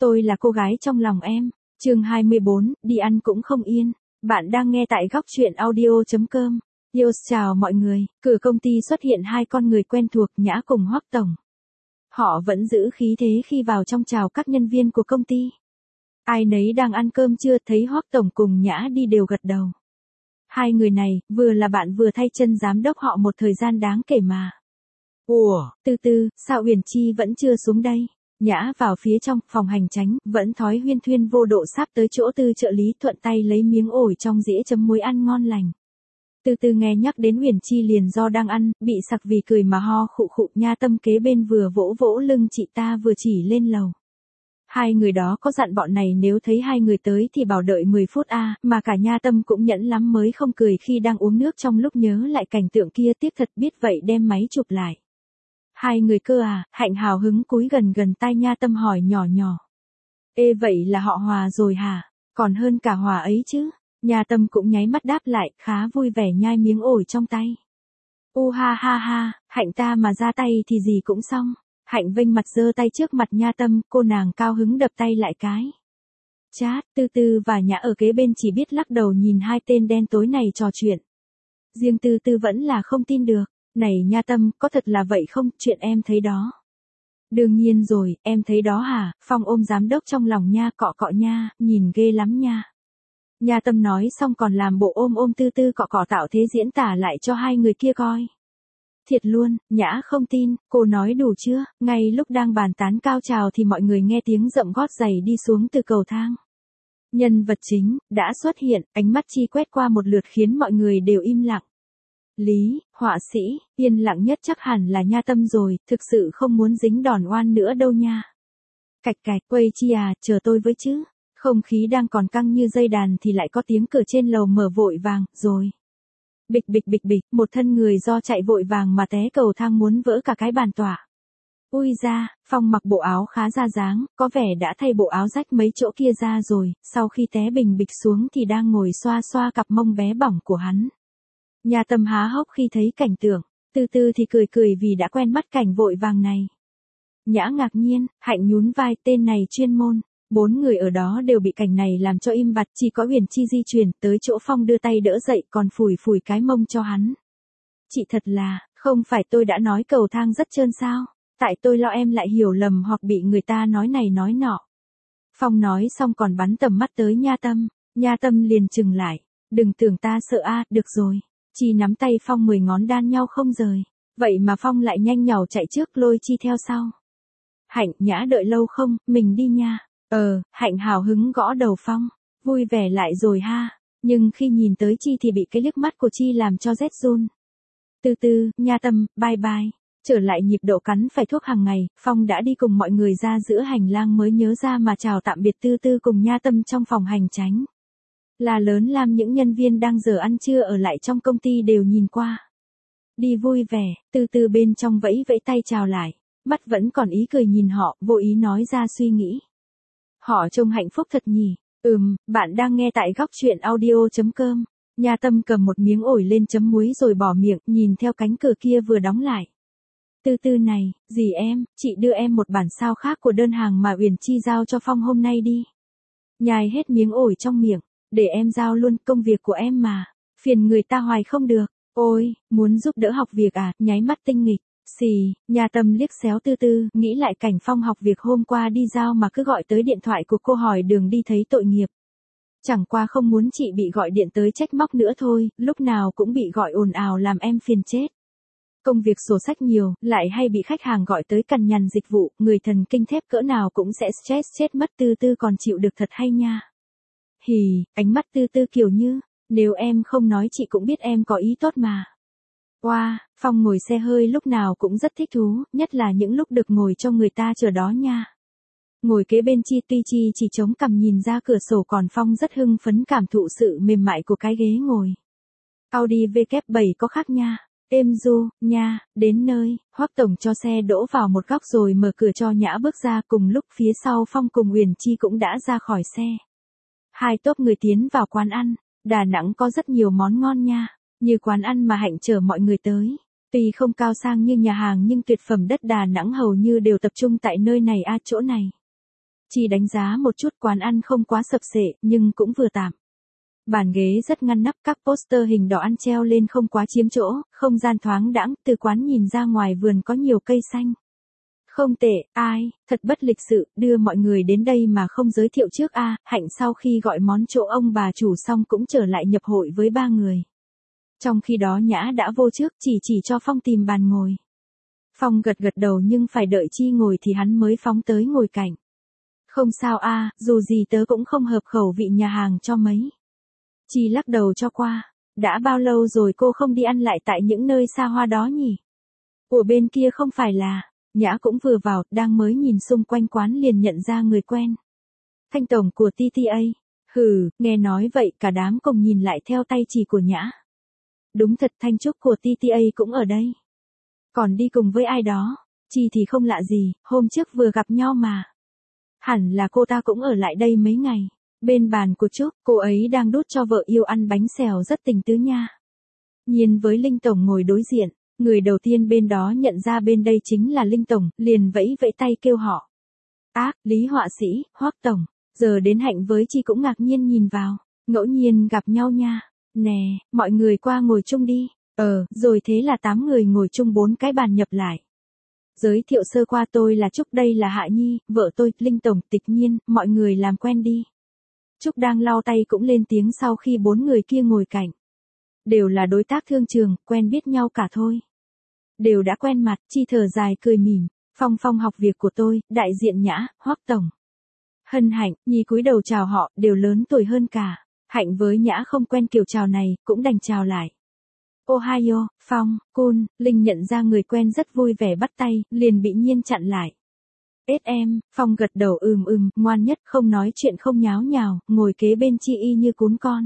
Tôi là cô gái trong lòng em. Chương 24, đi ăn cũng không yên. Bạn đang nghe tại góc truyện audio.com. Chào mọi người, cửa công ty xuất hiện hai con người quen thuộc, Nhã cùng Hoắc tổng. Họ vẫn giữ khí thế khi vào trong chào các nhân viên của công ty. Ai nấy đang ăn cơm trưa, thấy Hoắc tổng cùng Nhã đi đều gật đầu. Hai người này, vừa là bạn vừa thay chân giám đốc họ một thời gian đáng kể mà. Ủa, Tư, sao Uyển Chi vẫn chưa xuống đây? Nhã vào phía trong phòng hành chánh, vẫn thói huyên thuyên vô độ sắp tới chỗ Tư trợ lý, thuận tay lấy miếng ổi trong dĩa chấm muối ăn ngon lành. Tư nghe nhắc đến Uyển Chi liền do đang ăn, bị sặc vì cười mà ho khụ khụ. Nha Tâm kế bên vừa vỗ vỗ lưng chị ta vừa chỉ lên lầu. Hai người đó có dặn bọn này nếu thấy hai người tới thì bảo đợi 10 phút mà cả Nha Tâm cũng nhẫn lắm mới không cười khi đang uống nước trong lúc nhớ lại cảnh tượng kia, tiếc thật biết vậy đem máy chụp lại. Hai người cơ à? Hạnh hào hứng cúi gần tai Nha Tâm hỏi nhỏ. Ê, vậy là họ hòa rồi hả? Còn hơn cả hòa ấy chứ. Nha Tâm cũng nháy mắt đáp lại, khá vui vẻ nhai miếng ổi trong tay. Ha, Hạnh ta mà ra tay thì gì cũng xong. Hạnh vênh mặt giơ tay trước mặt Nha Tâm, cô nàng cao hứng đập tay lại cái. Chát, Tư và Nhã ở kế bên chỉ biết lắc đầu nhìn hai tên đen tối này trò chuyện. Riêng Tư vẫn là không tin được. Này Nha Tâm, có thật là vậy không, chuyện em thấy đó? Đương nhiên rồi, em thấy đó hả? Phong ôm giám đốc trong lòng nha, cọ nha, nhìn ghê lắm nha. Nha Tâm nói xong còn làm bộ ôm Tư cọ tạo thế diễn tả lại cho hai người kia coi. Thiệt luôn, Nhã không tin, cô nói đủ chưa? Ngay lúc đang bàn tán cao trào thì mọi người nghe tiếng dậm gót giày đi xuống từ cầu thang. Nhân vật chính đã xuất hiện, ánh mắt Chi quét qua một lượt khiến mọi người đều im lặng. Lý, họa sĩ, yên lặng nhất chắc hẳn là Nha Tâm rồi, thực sự không muốn dính đòn oan nữa đâu nha. Cạch, quay Chi à, chờ tôi với chứ. Không khí đang còn căng như dây đàn thì lại có tiếng cửa trên lầu mở vội vàng, rồi. Bịch, một thân người do chạy vội vàng mà té cầu thang muốn vỡ cả cái bàn tọa. Ui da, Phong mặc bộ áo khá ra dáng, có vẻ đã thay bộ áo rách mấy chỗ kia ra rồi, sau khi té bình bịch xuống thì đang ngồi xoa cặp mông bé bỏng của hắn. Nha Tâm há hốc khi thấy cảnh tượng, Tư thì cười vì đã quen mắt cảnh vội vàng này. Nhã ngạc nhiên, Hạnh nhún vai, tên này chuyên môn. 4 người ở đó đều bị cảnh này làm cho im bặt, chỉ có Uyển Chi di chuyển tới chỗ Phong đưa tay đỡ dậy còn phủi cái mông cho hắn. Chị thật là, không phải tôi đã nói cầu thang rất trơn sao? Tại tôi lo em lại hiểu lầm hoặc bị người ta nói này nói nọ. Phong nói xong còn bắn tầm mắt tới Nha Tâm liền chừng lại. Đừng tưởng ta sợ được rồi. Chi nắm tay Phong 10 ngón đan nhau không rời. Vậy mà Phong lại nhanh nhảu chạy trước lôi Chi theo sau. Hạnh, Nhã đợi lâu không, mình đi nha. Hạnh hào hứng gõ đầu Phong. Vui vẻ lại rồi ha. Nhưng khi nhìn tới Chi thì bị cái liếc mắt của Chi làm cho rét run. Tư, Nha Tâm, bye. Trở lại nhịp độ cắn phải thuốc hàng ngày, Phong đã đi cùng mọi người ra giữa hành lang mới nhớ ra mà chào tạm biệt Tư cùng Nha Tâm trong phòng hành chánh. Là lớn làm những nhân viên đang giờ ăn trưa ở lại trong công ty đều nhìn qua. Đi vui vẻ, Tư bên trong vẫy tay chào lại, mắt vẫn còn ý cười nhìn họ, vô ý nói ra suy nghĩ. Họ trông hạnh phúc thật nhỉ. Bạn đang nghe tại góc truyện audio.com. Nha Tâm cầm một miếng ổi lên chấm muối rồi bỏ miệng, nhìn theo cánh cửa kia vừa đóng lại. Tư này, dì em, chị đưa em một bản sao khác của đơn hàng mà Uyển Chi giao cho Phong hôm nay đi. Nhai hết miếng ổi trong miệng, để em giao luôn, công việc của em mà, phiền người ta hoài không được. Ôi, muốn giúp đỡ học việc à, nháy mắt tinh nghịch. Xì, Nha Tâm liếc xéo Tư, nghĩ lại cảnh Phong học việc hôm qua đi giao mà cứ gọi tới điện thoại của cô hỏi đường đi thấy tội nghiệp. Chẳng qua không muốn chị bị gọi điện tới trách móc nữa thôi, lúc nào cũng bị gọi ồn ào làm em phiền chết. Công việc sổ sách nhiều, lại hay bị khách hàng gọi tới cằn nhằn dịch vụ, người thần kinh thép cỡ nào cũng sẽ stress chết mất. Tư còn chịu được thật hay nha. Hì, ánh mắt Tư kiểu như, nếu em không nói chị cũng biết em có ý tốt mà. Phong ngồi xe hơi lúc nào cũng rất thích thú, nhất là những lúc được ngồi cho người ta chờ đó nha. Ngồi kế bên Chi, tuy Chi chỉ chống cằm nhìn ra cửa sổ còn Phong rất hưng phấn cảm thụ sự mềm mại của cái ghế ngồi. Audi W7 có khác nha. Êm du, nha, đến nơi, Hoắc tổng cho xe đỗ vào một góc rồi mở cửa cho Nhã bước ra, cùng lúc phía sau Phong cùng Uyển Chi cũng đã ra khỏi xe. Hai tốp người tiến vào quán ăn, Đà Nẵng có rất nhiều món ngon nha, như quán ăn mà Hạnh chở mọi người tới. Tuy không cao sang như nhà hàng nhưng tuyệt phẩm đất Đà Nẵng hầu như đều tập trung tại nơi này chỗ này. Chi đánh giá một chút quán ăn không quá sập sệ, nhưng cũng vừa tạm. Bàn ghế rất ngăn nắp, các poster hình đỏ ăn treo lên không quá chiếm chỗ, không gian thoáng đãng, từ quán nhìn ra ngoài vườn có nhiều cây xanh. Không tệ, ai, thật bất lịch sự, đưa mọi người đến đây mà không giới thiệu trước a. Hạnh sau khi gọi món chỗ ông bà chủ xong cũng trở lại nhập hội với 3 người. Trong khi đó Nhã đã vô trước, chỉ cho Phong tìm bàn ngồi. Phong gật gật đầu nhưng phải đợi Chi ngồi thì hắn mới phóng tới ngồi cạnh. Không sao a, dù gì tớ cũng không hợp khẩu vị nhà hàng cho mấy. Chi lắc đầu cho qua. Đã bao lâu rồi cô không đi ăn lại tại những nơi xa hoa đó nhỉ? Ủa bên kia không phải là... Nhã cũng vừa vào, đang mới nhìn xung quanh quán liền nhận ra người quen. Thanh tổng của TTA. Hừ, nghe nói vậy cả đám cùng nhìn lại theo tay chỉ của Nhã. Đúng thật, Thanh Trúc của TTA cũng ở đây. Còn đi cùng với ai đó. Chi thì không lạ gì, hôm trước vừa gặp nhau mà. Hẳn là cô ta cũng ở lại đây mấy ngày. Bên bàn của Trúc, cô ấy đang đút cho vợ yêu ăn bánh xèo rất tình tứ nha. Nhiên với Linh tổng ngồi đối diện. Người đầu tiên bên đó nhận ra bên đây chính là Linh tổng, liền vẫy vẫy tay kêu họ. Lý họa sĩ, Hoắc tổng. Giờ đến Hạnh với Chi cũng ngạc nhiên nhìn vào. Ngẫu nhiên gặp nhau nha. Nè, mọi người qua ngồi chung đi. Rồi thế là 8 người ngồi chung 4 cái bàn nhập lại. Giới thiệu sơ qua, tôi là Trúc, đây là Hạ Nhi, vợ tôi, Linh tổng, Tịch Nhiên, mọi người làm quen đi. Trúc đang lau tay cũng lên tiếng sau khi 4 người kia ngồi cạnh. Đều là đối tác thương trường, quen biết nhau cả thôi. Đều đã quen mặt, Chi thở dài cười mỉm. Phong học việc của tôi, đại diện Nhã, Hoắc tổng. Hân Hạnh, Nhi cúi đầu chào họ, đều lớn tuổi hơn cả. Hạnh với Nhã không quen kiểu chào này, cũng đành chào lại. Ohio, Phong, Kun, Linh nhận ra người quen rất vui vẻ bắt tay, liền bị Nhiên chặn lại. Em, Phong gật đầu ngoan nhất, không nói chuyện không nháo nhào, ngồi kế bên Chi y như cún con.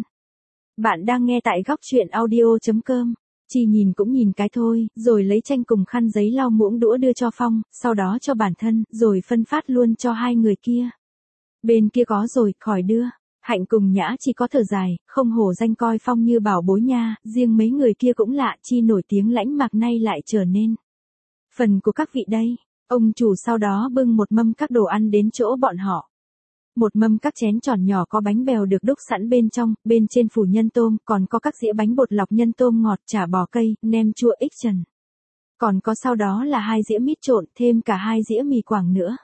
Bạn đang nghe tại góc truyện audio.com. Chi nhìn cũng nhìn cái thôi, rồi lấy tranh cùng khăn giấy lau muỗng đũa đưa cho Phong, sau đó cho bản thân, rồi phân phát luôn cho 2 người kia. Bên kia có rồi, khỏi đưa. Hạnh cùng Nhã chỉ có thở dài, không hổ danh coi Phong như bảo bối nha, riêng mấy người kia cũng lạ, Chi nổi tiếng lãnh mạc nay lại trở nên. Phần của các vị đây. Ông chủ sau đó bưng một mâm các đồ ăn đến chỗ bọn họ. Một mâm các chén tròn nhỏ có bánh bèo được đúc sẵn bên trong, bên trên phủ nhân tôm, còn có các dĩa bánh bột lọc nhân tôm ngọt, chả bò cây, nem chua ích trần. Còn có sau đó là 2 dĩa mít trộn, thêm cả 2 dĩa mì Quảng nữa.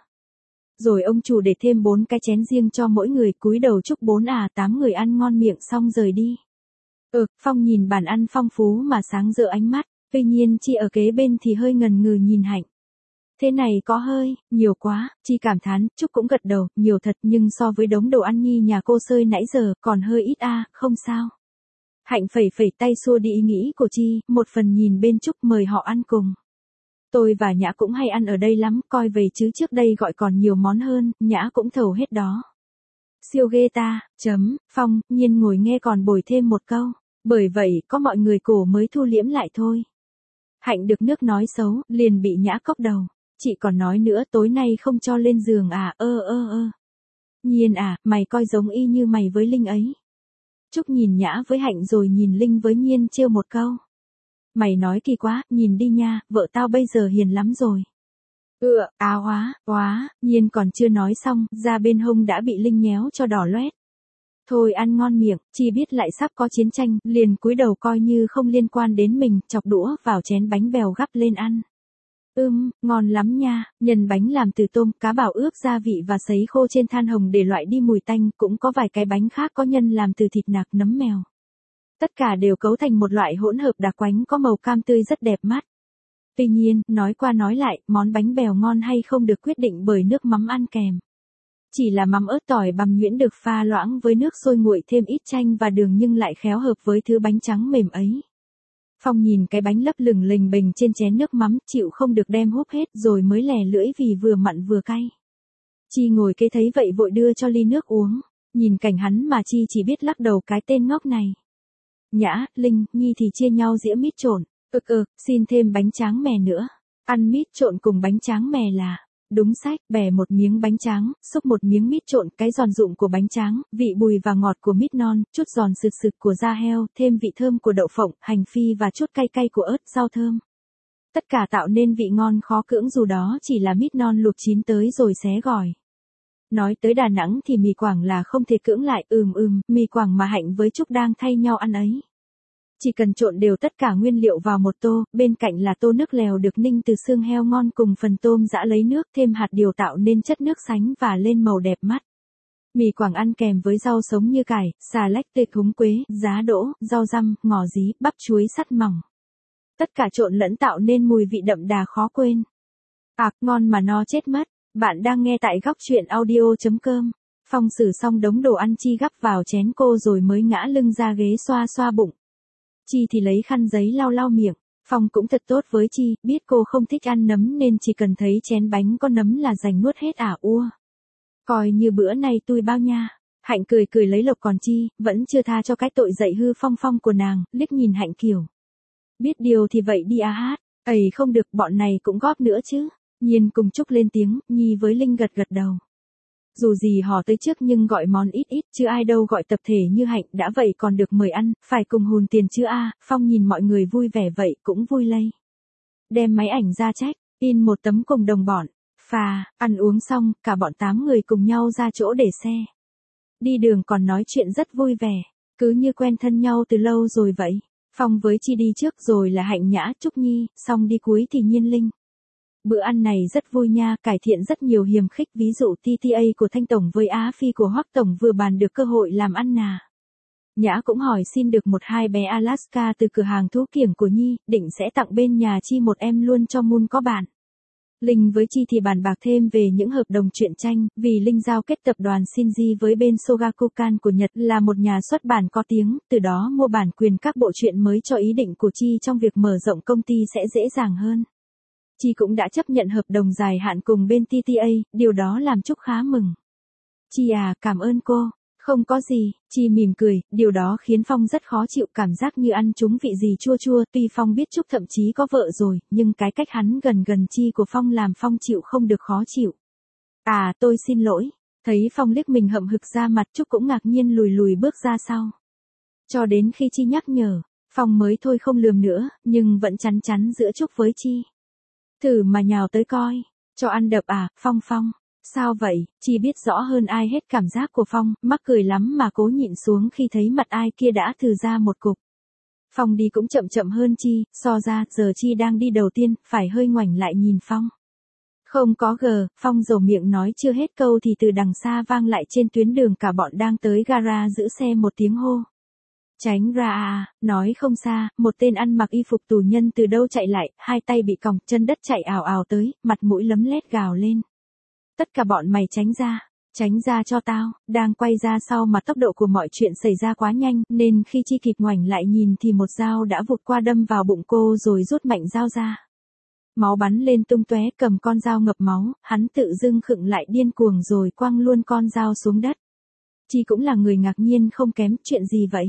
Rồi ông chủ để thêm 4 cái chén riêng cho mỗi người, cúi đầu chúc 8 người ăn ngon miệng xong rời đi. Phong nhìn bàn ăn phong phú mà sáng rỡ ánh mắt, tuy nhiên Chi ở kế bên thì hơi ngần ngừ nhìn Hạnh. Thế này có hơi, nhiều quá, Chi cảm thán, Trúc cũng gật đầu, nhiều thật nhưng so với đống đồ ăn Nhi nhà cô sơi nãy giờ, còn hơi ít không sao. Hạnh phẩy tay xua đi ý nghĩ của Chi, một phần nhìn bên Trúc mời họ ăn cùng. Tôi và Nhã cũng hay ăn ở đây lắm, coi về chứ trước đây gọi còn nhiều món hơn, Nhã cũng thầu hết đó. Siêu ghê ta, Phong, Nhiên ngồi nghe còn bồi thêm một câu, bởi vậy có mọi người cổ mới thu liễm lại thôi. Hạnh được nước nói xấu, liền bị Nhã cốc đầu. Chị còn nói nữa, tối nay không cho lên giường à, Nhiên à, mày coi giống y như mày với Linh ấy. Trúc nhìn Nhã với Hạnh rồi nhìn Linh với Nhiên trêu một câu. Mày nói kỳ quá, nhìn đi nha, vợ tao bây giờ hiền lắm rồi. Nhiên còn chưa nói xong, ra bên hông đã bị Linh nhéo cho đỏ loét. Thôi ăn ngon miệng, Chi biết lại sắp có chiến tranh, liền cúi đầu coi như không liên quan đến mình, chọc đũa vào chén bánh bèo gắp lên ăn. Ngon lắm nha, nhân bánh làm từ tôm, cá bảo ướp gia vị và sấy khô trên than hồng để loại đi mùi tanh, cũng có vài cái bánh khác có nhân làm từ thịt nạc nấm mèo. Tất cả đều cấu thành một loại hỗn hợp đặc quánh có màu cam tươi rất đẹp mắt. Tuy nhiên, nói qua nói lại, món bánh bèo ngon hay không được quyết định bởi nước mắm ăn kèm. Chỉ là mắm ớt tỏi bằm nhuyễn được pha loãng với nước sôi nguội thêm ít chanh và đường nhưng lại khéo hợp với thứ bánh trắng mềm ấy. Phong nhìn cái bánh lấp lửng lềnh bềnh trên chén nước mắm, chịu không được đem húp hết rồi mới lè lưỡi vì vừa mặn vừa cay. Chi ngồi kế thấy vậy vội đưa cho ly nước uống, nhìn cảnh hắn mà Chi chỉ biết lắc đầu cái tên ngốc này. Nhã, Linh, Nhi thì chia nhau dĩa mít trộn, xin thêm bánh tráng mè nữa. Ăn mít trộn cùng bánh tráng mè là, đúng sách, bẻ một miếng bánh tráng, xúc một miếng mít trộn, cái giòn rụm của bánh tráng, vị bùi và ngọt của mít non, chút giòn sực sực của da heo, thêm vị thơm của đậu phộng, hành phi và chút cay cay của ớt, rau thơm. Tất cả tạo nên vị ngon khó cưỡng dù đó chỉ là mít non luộc chín tới rồi xé gỏi. Nói tới Đà Nẵng thì mì Quảng là không thể cưỡng lại, mì Quảng mà Hạnh với Trúc đang thay nhau ăn ấy. Chỉ cần trộn đều tất cả nguyên liệu vào một tô, bên cạnh là tô nước lèo được ninh từ xương heo ngon cùng phần tôm giã lấy nước thêm hạt điều tạo nên chất nước sánh và lên màu đẹp mắt. Mì Quảng ăn kèm với rau sống như cải, xà lách tươi, húng quế, giá đỗ, rau răm, ngò rí, bắp chuối sắt mỏng. Tất cả trộn lẫn tạo nên mùi vị đậm đà khó quên. Ngon mà no chết mất. Bạn đang nghe tại góc truyện audio.com. Phong xử xong đống đồ ăn Chi gắp vào chén cô rồi mới ngã lưng ra ghế xoa xoa bụng. Chi thì lấy khăn giấy lau lau miệng. Phong cũng thật tốt với Chi, biết cô không thích ăn nấm nên chỉ cần thấy chén bánh có nấm là giành nuốt hết ua. Coi như bữa này tui bao nha. Hạnh cười cười lấy lộc, còn Chi vẫn chưa tha cho cái tội dạy hư Phong Phong của nàng, liếc nhìn Hạnh kiểu. Biết điều thì vậy đi hát. Không được, bọn này cũng góp nữa chứ. Nhiên cùng Trúc lên tiếng, Nhi với Linh gật gật đầu. Dù gì họ tới trước nhưng gọi món ít ít, chứ ai đâu gọi tập thể như Hạnh, đã vậy còn được mời ăn, phải cùng hùn tiền chứ Phong nhìn mọi người vui vẻ vậy cũng vui lây. Đem máy ảnh ra check, in một tấm cùng đồng bọn. Ăn uống xong, cả bọn 8 người cùng nhau ra chỗ để xe. Đi đường còn nói chuyện rất vui vẻ, cứ như quen thân nhau từ lâu rồi vậy. Phong với Chi đi trước rồi là Hạnh, Nhã, Trúc Nhi, xong đi cuối thì Nhiên, Linh. Bữa ăn này rất vui nha, cải thiện rất nhiều hiềm khích, ví dụ TTA của Thanh Tổng với Á Phi của Hoắc Tổng vừa bàn được cơ hội làm ăn nà. Nhã cũng hỏi xin được 1-2 bé Alaska từ cửa hàng thú kiểng của Nhi, định sẽ tặng bên nhà Chi một em luôn cho Moon có bạn. Linh với Chi thì bàn bạc thêm về những hợp đồng truyện tranh, vì Linh giao kết tập đoàn Shinji với bên Shogakukan của Nhật là một nhà xuất bản có tiếng, từ đó mua bản quyền các bộ truyện mới cho ý định của Chi trong việc mở rộng công ty sẽ dễ dàng hơn. Chi cũng đã chấp nhận hợp đồng dài hạn cùng bên TTA, điều đó làm Trúc khá mừng. Chi cảm ơn cô. Không có gì, Chi mỉm cười, điều đó khiến Phong rất khó chịu, cảm giác như ăn trúng vị gì chua chua, tuy Phong biết Trúc thậm chí có vợ rồi, nhưng cái cách hắn gần Chi của Phong làm Phong chịu không được khó chịu. Tôi xin lỗi. Thấy Phong liếc mình hậm hực ra mặt, Trúc cũng ngạc nhiên lùi bước ra sau. Cho đến khi Chi nhắc nhở, Phong mới thôi không lườm nữa, nhưng vẫn chắn giữa Trúc với Chi. Thử mà nhào tới coi, cho ăn đập Phong. Sao vậy? Chi biết rõ hơn ai hết cảm giác của Phong, mắc cười lắm mà cố nhịn xuống khi thấy mặt ai kia đã thừ ra một cục. Phong đi cũng chậm hơn Chi, so ra giờ Chi đang đi đầu tiên, phải hơi ngoảnh lại nhìn Phong. Không có Phong dầu miệng nói chưa hết câu thì từ đằng xa vang lại trên tuyến đường cả bọn đang tới gara giữ xe một tiếng hô. Tránh ra nói không xa, một tên ăn mặc y phục tù nhân từ đâu chạy lại, hai tay bị còng, chân đất chạy ào tới, mặt mũi lấm lét gào lên. Tất cả bọn mày tránh ra cho tao, đang quay ra sau mà tốc độ của mọi chuyện xảy ra quá nhanh, nên khi Chi kịp ngoảnh lại nhìn thì một dao đã vụt qua đâm vào bụng cô rồi rút mạnh dao ra. Máu bắn lên tung tóe, cầm con dao ngập máu, hắn tự dưng khựng lại điên cuồng rồi quăng luôn con dao xuống đất. Chi cũng là người ngạc nhiên không kém, chuyện gì vậy?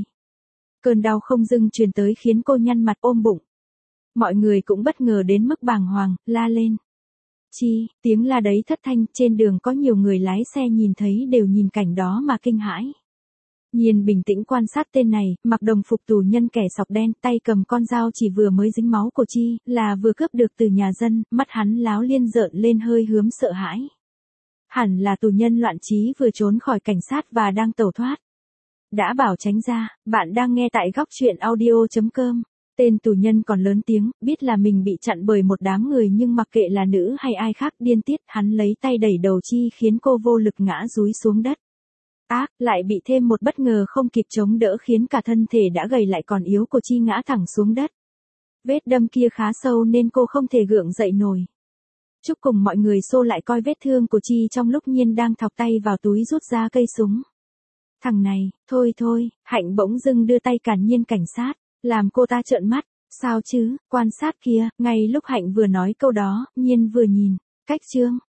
Cơn đau không dưng truyền tới khiến cô nhăn mặt ôm bụng. Mọi người cũng bất ngờ đến mức bàng hoàng, la lên. Chi, tiếng la đấy thất thanh, trên đường có nhiều người lái xe nhìn thấy đều nhìn cảnh đó mà kinh hãi. Nhiên bình tĩnh quan sát tên này, mặc đồng phục tù nhân kẻ sọc đen, tay cầm con dao chỉ vừa mới dính máu của Chi, là vừa cướp được từ nhà dân, mắt hắn láo liên rợn lên hơi hướm sợ hãi. Hẳn là tù nhân loạn trí vừa trốn khỏi cảnh sát và đang tẩu thoát. Đã bảo tránh ra, bạn đang nghe tại góc truyện audio.com. Tên tù nhân còn lớn tiếng, biết là mình bị chặn bởi một đám người nhưng mặc kệ là nữ hay ai khác điên tiết, hắn lấy tay đẩy đầu Chi khiến cô vô lực ngã dúi xuống đất. Lại bị thêm một bất ngờ không kịp chống đỡ khiến cả thân thể đã gầy lại còn yếu của Chi ngã thẳng xuống đất. Vết đâm kia khá sâu nên cô không thể gượng dậy nổi. Trúc cùng mọi người xô lại coi vết thương của Chi trong lúc Nhiên đang thọc tay vào túi rút ra cây súng. Thằng này, thôi, Hạnh bỗng dưng đưa tay cản Nhiên cảnh sát, làm cô ta trợn mắt, sao chứ, quan sát kia, ngay lúc Hạnh vừa nói câu đó, Nhiên vừa nhìn, cách Trương,